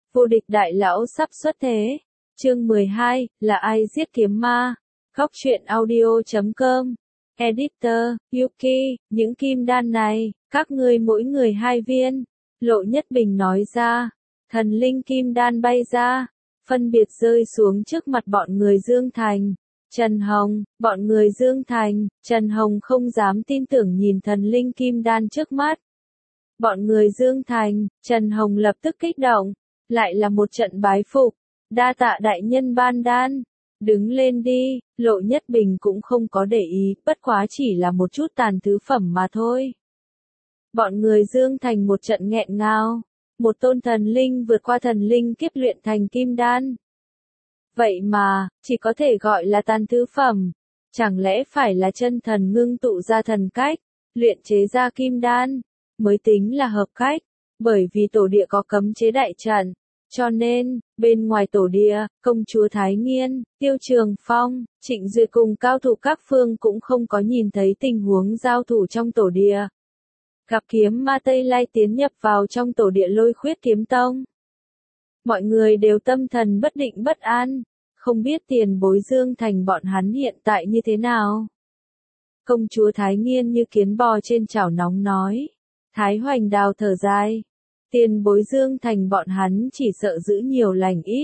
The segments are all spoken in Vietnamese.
Vô địch đại lão sắp xuất thế. Chương 12, là ai giết kiếm ma? Góc truyện audio.com. Editor, Yuki, những kim đan này, các ngươi mỗi người 2 viên. Lộ Nhất Bình nói ra. Thần linh kim đan bay ra, phân biệt rơi xuống trước mặt bọn người Dương Thành. Trần Hồng, bọn người Dương Thành, Trần Hồng không dám tin tưởng nhìn thần linh kim đan trước mắt. Bọn người Dương Thành, Trần Hồng lập tức kích động, lại là một trận bái phục, đa tạ đại nhân ban đan, đứng lên đi, Lộ Nhất Bình cũng không có để ý, bất quá chỉ là một chút tàn thứ phẩm mà thôi. Bọn người Dương Thành một trận nghẹn ngào, một tôn thần linh vượt qua thần linh kiếp luyện thành kim đan. Vậy mà, chỉ có thể gọi là tàn thứ phẩm, chẳng lẽ phải là chân thần ngưng tụ ra thần cách, luyện chế ra kim đan, mới tính là hợp cách, bởi vì tổ địa có cấm chế đại trận, cho nên, bên ngoài tổ địa, công chúa Thái Nghiên, Tiêu Trường Phong, Trịnh Duyệt cùng cao thủ các phương cũng không có nhìn thấy tình huống giao thủ trong tổ địa. Gặp kiếm ma Tây Lai tiến nhập vào trong tổ địa Lôi Khuyết Kiếm Tông. Mọi người đều tâm thần bất định bất an, không biết tiền bối Dương Thành bọn hắn hiện tại như thế nào. Công chúa Thái Nghiên như kiến bò trên chảo nóng nói. Thái Hoành Đào thở dài. Tiền bối Dương Thành bọn hắn chỉ sợ giữ nhiều lành ít.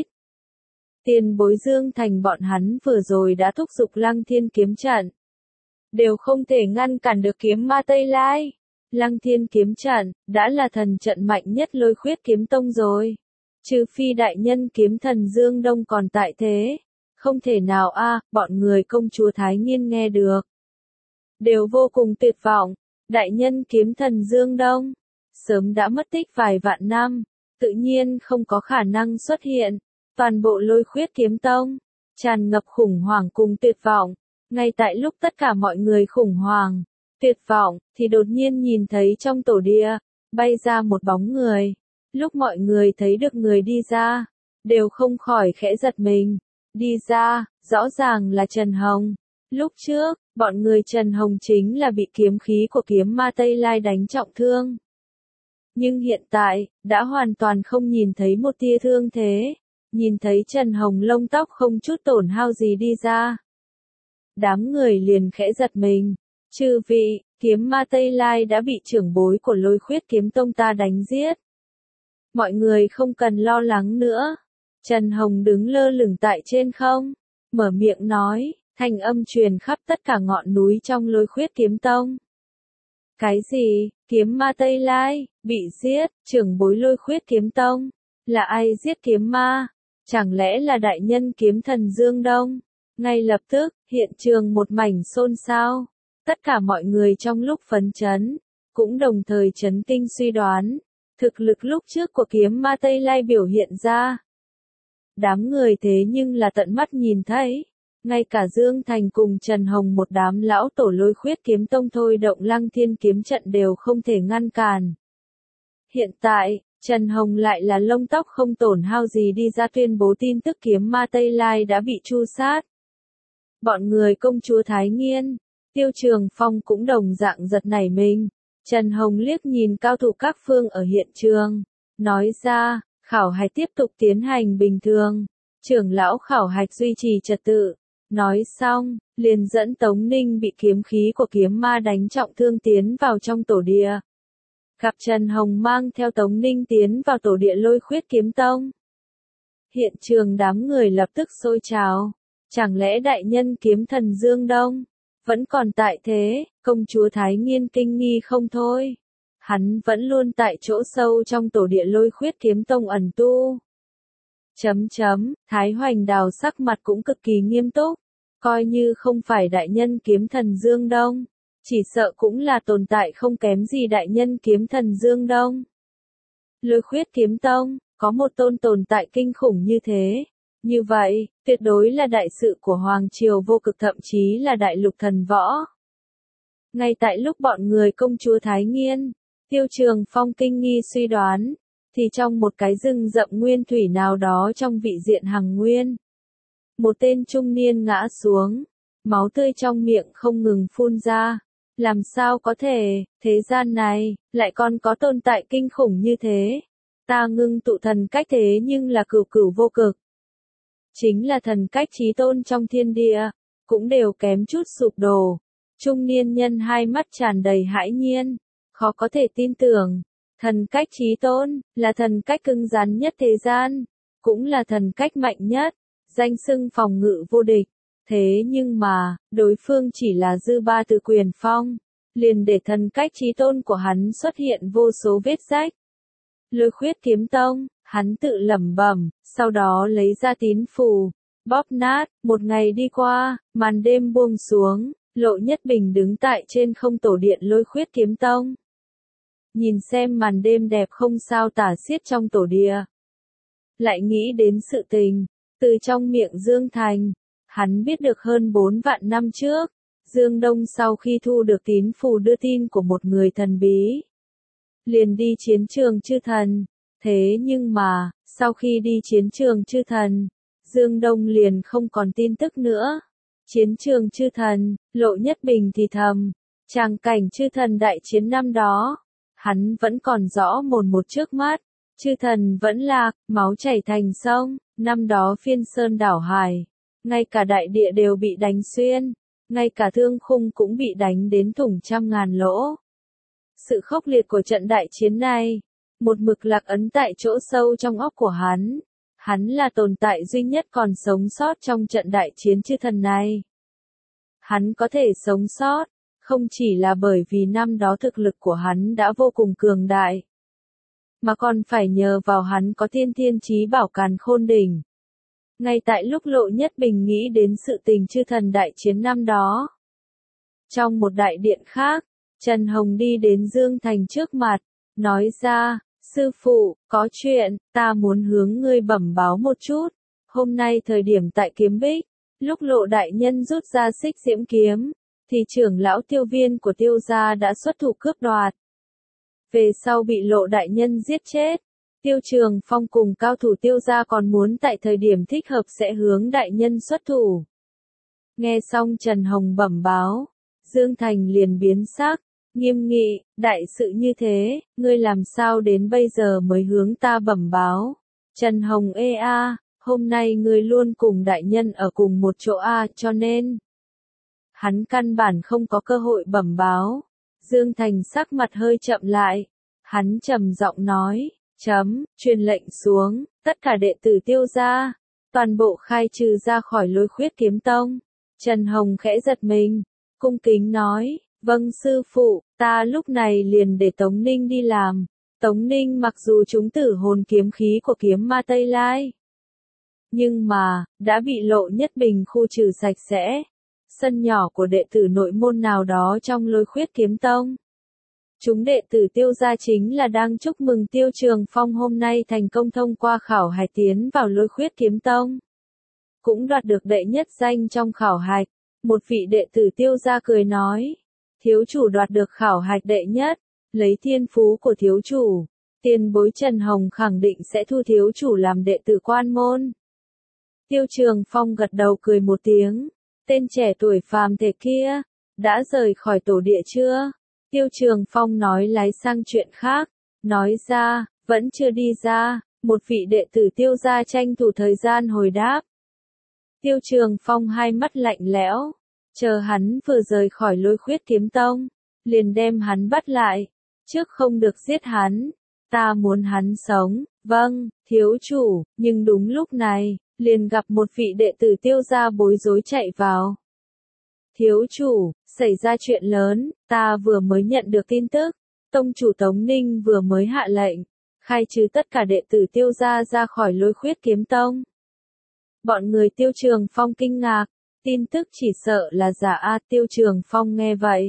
Tiền bối Dương Thành bọn hắn vừa rồi đã thúc giục Lăng Thiên kiếm trận. Đều không thể ngăn cản được kiếm ma Tây Lai. Lăng Thiên kiếm trận, đã là thần trận mạnh nhất Lôi Khuyết Kiếm Tông rồi. Trừ phi đại nhân kiếm thần Dương Đông còn tại thế. Không thể nào bọn người công chúa Thái Nghiên nghe được. Đều vô cùng tuyệt vọng. Đại nhân kiếm thần Dương Đông, sớm đã mất tích vài vạn năm, tự nhiên không có khả năng xuất hiện. Toàn bộ Lôi Khuyết Kiếm Tông, tràn ngập khủng hoảng cùng tuyệt vọng. Ngay tại lúc tất cả mọi người khủng hoảng, tuyệt vọng, thì đột nhiên nhìn thấy trong tổ địa, bay ra một bóng người. Lúc mọi người thấy được người đi ra, đều không khỏi khẽ giật mình. Đi ra, rõ ràng là Trần Hồng. Lúc trước, bọn người Trần Hồng chính là bị kiếm khí của kiếm ma Tây Lai đánh trọng thương. Nhưng hiện tại, đã hoàn toàn không nhìn thấy một tia thương thế. Nhìn thấy Trần Hồng lông tóc không chút tổn hao gì đi ra. Đám người liền khẽ giật mình. Chư vị, kiếm ma Tây Lai đã bị trưởng bối của Lôi Khuyết Kiếm Tông ta đánh giết. Mọi người không cần lo lắng nữa. Trần Hồng đứng lơ lửng tại trên không, mở miệng nói, thanh âm truyền khắp tất cả ngọn núi trong Lôi Khuyết Kiếm Tông. Cái gì, kiếm ma Tây Lai, bị giết, trưởng bối Lôi Khuyết Kiếm Tông, là ai giết kiếm ma? Chẳng lẽ là đại nhân kiếm thần Dương Đông? Ngay lập tức, hiện trường một mảnh xôn xao. Tất cả mọi người trong lúc phấn chấn, cũng đồng thời chấn kinh suy đoán. Thực lực lúc trước của kiếm ma Tây Lai biểu hiện ra. Đám người thế nhưng là tận mắt nhìn thấy. Ngay cả Dương Thành cùng Trần Hồng một đám lão tổ Lôi Khuyết Kiếm Tông thôi động Lăng Thiên kiếm trận đều không thể ngăn cản. Hiện tại, Trần Hồng lại là lông tóc không tổn hao gì đi ra tuyên bố tin tức kiếm ma Tây Lai đã bị tru sát. Bọn người công chúa Thái Nghiên, Tiêu Trường Phong cũng đồng dạng giật nảy mình. Trần Hồng liếc nhìn cao thủ các phương ở hiện trường, nói ra, khảo hạch tiếp tục tiến hành bình thường. Trưởng lão khảo hạch duy trì trật tự. Nói xong, liền dẫn Tống Ninh bị kiếm khí của kiếm ma đánh trọng thương tiến vào trong tổ địa. Gặp Trần Hồng mang theo Tống Ninh tiến vào tổ địa Lôi Khuyết Kiếm Tông. Hiện trường đám người lập tức sôi trào. Chẳng lẽ đại nhân kiếm thần Dương Đông vẫn còn tại thế? Công chúa Thái Nghiên kinh nghi không thôi. Hắn vẫn luôn tại chỗ sâu trong tổ địa Lôi Khuyết Kiếm Tông ẩn tu. Thái Hoành Đào sắc mặt cũng cực kỳ nghiêm túc. Coi như không phải đại nhân kiếm thần Dương Đông, chỉ sợ cũng là tồn tại không kém gì đại nhân kiếm thần Dương Đông. Lôi Khuyết Kiếm Tông, có một tôn tồn tại kinh khủng như thế. Như vậy, tuyệt đối là đại sự của Hoàng Triều Vô Cực, thậm chí là đại lục thần võ. Ngay tại lúc bọn người công chúa Thái Nghiên, Tiêu Trường Phong kinh nghi suy đoán, thì trong một cái rừng rậm nguyên thủy nào đó trong vị diện Hằng Nguyên, một tên trung niên ngã xuống, máu tươi trong miệng không ngừng phun ra. Làm sao có thể, thế gian này, lại còn có tồn tại kinh khủng như thế? Ta ngưng tụ thần cách thế nhưng là cửu cửu vô cực. Chính là thần cách chí tôn trong thiên địa, cũng đều kém chút sụp đổ. Trung niên nhân hai mắt tràn đầy hãi nhiên, khó có thể tin tưởng. Thần cách chí tôn, là thần cách cứng rắn nhất thế gian, cũng là thần cách mạnh nhất, danh xưng phòng ngự vô địch. Thế nhưng mà, đối phương chỉ là dư ba từ quyền phong, liền để thần cách chí tôn của hắn xuất hiện vô số vết rách. Lôi khuyết kiếm tông, hắn tự lẩm bẩm, sau đó lấy ra tín phù, bóp nát. Một ngày đi qua, màn đêm buông xuống, Lộ Nhất Bình đứng tại trên không tổ điện Lôi khuyết kiếm tông. Nhìn xem màn đêm đẹp không sao tả xiết trong tổ địa. Lại nghĩ đến sự tình, từ trong miệng Dương Thành, hắn biết được hơn 4 vạn năm trước, Dương Đông sau khi thu được tín phù đưa tin của một người thần bí, liền đi chiến trường chư thần. Thế nhưng mà, sau khi đi chiến trường chư thần, Dương Đông liền không còn tin tức nữa. Chiến trường chư thần, Lộ Nhất Bình thì thầm, tràng cảnh chư thần đại chiến năm đó, hắn vẫn còn rõ mồn một trước mắt. Chư thần vẫn lạc, máu chảy thành sông, năm đó phiên sơn đảo hải, ngay cả đại địa đều bị đánh xuyên, ngay cả thương khung cũng bị đánh đến thủng trăm ngàn lỗ. Sự khốc liệt của trận đại chiến này, một mực lạc ấn tại chỗ sâu trong óc của hắn. Hắn là tồn tại duy nhất còn sống sót trong trận đại chiến chư thần này. Hắn có thể sống sót, không chỉ là bởi vì năm đó thực lực của hắn đã vô cùng cường đại, mà còn phải nhờ vào hắn có tiên thiên chí bảo càn khôn đỉnh. Ngay tại lúc Lộ Nhất Bình nghĩ đến sự tình chư thần đại chiến năm đó, trong một đại điện khác, Trần Hồng đi đến Dương Thành trước mặt, nói ra, sư phụ, có chuyện, ta muốn hướng ngươi bẩm báo một chút. Hôm nay thời điểm tại Kiếm Bích, lúc Lộ đại nhân rút ra xích diễm kiếm, thì trưởng lão Tiêu Viên của Tiêu gia đã xuất thủ cướp đoạt. Về sau bị Lộ đại nhân giết chết. Tiêu Trường Phong cùng cao thủ Tiêu gia còn muốn tại thời điểm thích hợp sẽ hướng đại nhân xuất thủ. Nghe xong Trần Hồng bẩm báo, Dương Thành liền biến sắc, nghiêm nghị, đại sự như thế, ngươi làm sao đến bây giờ mới hướng ta bẩm báo? Trần Hồng hôm nay ngươi luôn cùng đại nhân ở cùng một chỗ cho nên hắn căn bản không có cơ hội bẩm báo. Dương Thành sắc mặt hơi chậm lại, hắn trầm giọng nói, truyền lệnh xuống, tất cả đệ tử Tiêu gia, toàn bộ khai trừ ra khỏi Lôi khuyết kiếm tông. Trần Hồng khẽ giật mình, cung kính nói, vâng sư phụ, ta lúc này liền để Tống Ninh đi làm. Tống Ninh mặc dù trúng tử hồn kiếm khí của kiếm ma Tây Lai, nhưng mà, đã bị Lộ Nhất Bình khu trừ sạch sẽ. Sân nhỏ của đệ tử nội môn nào đó trong Lôi khuyết kiếm tông. Chúng đệ tử Tiêu gia chính là đang chúc mừng Tiêu Trường Phong hôm nay thành công thông qua khảo hạch tiến vào Lôi khuyết kiếm tông. Cũng đoạt được đệ nhất danh trong khảo hạch. Một vị đệ tử Tiêu gia cười nói, thiếu chủ đoạt được khảo hạch đệ nhất, lấy thiên phú của thiếu chủ, tiền bối Trần Hồng khẳng định sẽ thu thiếu chủ làm đệ tử quan môn. Tiêu Trường Phong gật đầu cười một tiếng, tên trẻ tuổi phàm thể kia, đã rời khỏi tổ địa chưa? Tiêu Trường Phong nói lái sang chuyện khác, nói ra, vẫn chưa đi ra. Một vị đệ tử Tiêu gia tranh thủ thời gian hồi đáp. Tiêu Trường Phong hai mắt lạnh lẽo, chờ hắn vừa rời khỏi Lôi khuyết kiếm tông, liền đem hắn bắt lại, trước không được giết hắn, ta muốn hắn sống. Vâng, thiếu chủ. Nhưng đúng lúc này, liền gặp một vị đệ tử Tiêu gia bối rối chạy vào. Thiếu chủ, xảy ra chuyện lớn, ta vừa mới nhận được tin tức, tông chủ Tống Ninh vừa mới hạ lệnh, khai trừ tất cả đệ tử Tiêu gia ra khỏi Lôi khuyết kiếm tông. Bọn người Tiêu Trường Phong kinh ngạc, tin tức chỉ sợ là giả Tiêu Trường Phong nghe vậy,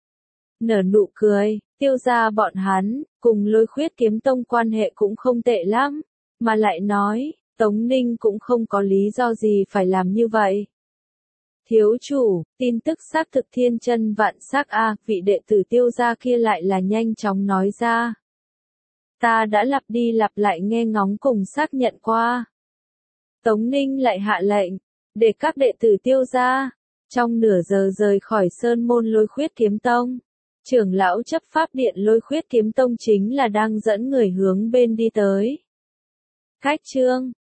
nở nụ cười. Tiêu gia bọn hắn, cùng Lôi khuyết kiếm tông quan hệ cũng không tệ lắm, mà lại nói, Tống Ninh cũng không có lý do gì phải làm như vậy. Thiếu chủ, tin tức xác thực thiên chân vạn xác vị đệ tử Tiêu gia kia lại là nhanh chóng nói ra. Ta đã lặp đi lặp lại nghe ngóng cùng xác nhận qua. Tống Ninh lại hạ lệnh, để các đệ tử Tiêu gia, trong nửa giờ rời khỏi sơn môn Lôi khuyết kiếm tông. Trưởng lão chấp pháp điện Lôi Khuyết Kiếm Tông chính là đang dẫn người hướng bên đi tới. Cách chương